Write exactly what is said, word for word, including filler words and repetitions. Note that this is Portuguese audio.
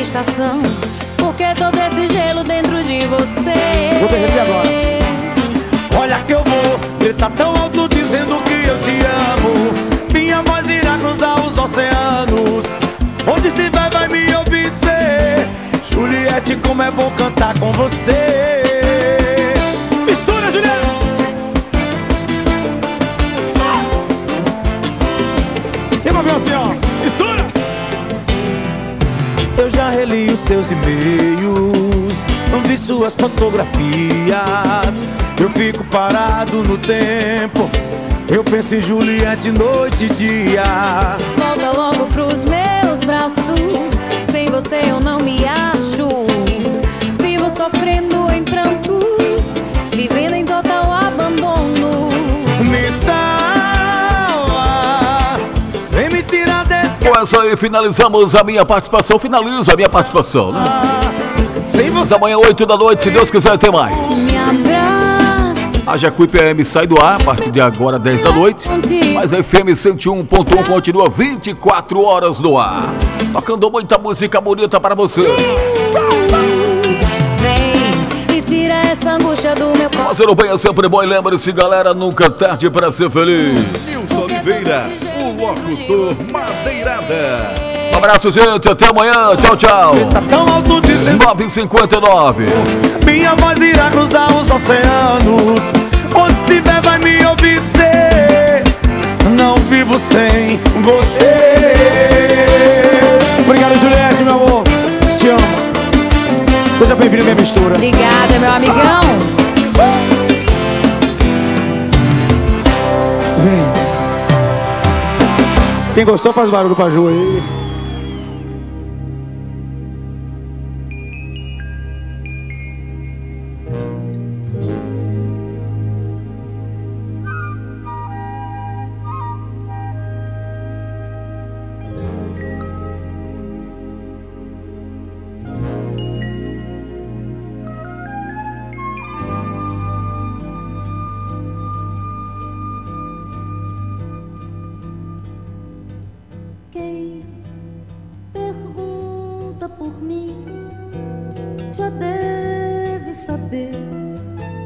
estação, porque todo esse gelo dentro de você. Vou derreter agora. Olha que eu vou gritar tão alto dizendo que eu te amo. Minha voz irá cruzar os oceanos. Onde estiver vai me ouvir dizer: Juliette, como é bom cantar com você. Mistura, Juliette! Tem uma vez assim, ó. Mistura! Eu já reli os seus e-mails, não vi suas fotografias. Eu fico parado no tempo, eu penso em Juliette noite e dia. Volta logo pros meus braços, sem você eu não me acho. Vivo sofrendo em prantos, vivendo em total abandono. Me salva, vem me tirar desse. Com essa aí finalizamos a minha participação. Finalizo a minha participação, né? Sem você Amanhã, oito da noite, se Deus quiser, tem mais. Me abraça. A Jacuí P M sai do ar a partir de agora, dez da noite. Mas a F M cento e um ponto um continua vinte e quatro horas no ar, tocando muita música bonita para você. Vem e tira essa angústia do meu corpo. Fazendo bem é sempre bom e lembre-se, galera, nunca é tarde para ser feliz. Nilson Oliveira, o locutor Madeirada. Um abraço, gente, até amanhã, tchau, tchau. tá tão alto dizendo nove e cinquenta e nove. minha voz irá cruzar os oceanos. Onde estiver vai me ouvir dizer: não vivo sem você. Obrigado, Juliette, meu amor. Te amo. Seja bem-vindo à minha mistura. Obrigada, meu amigão. Vem. Quem gostou faz barulho pra Ju aí.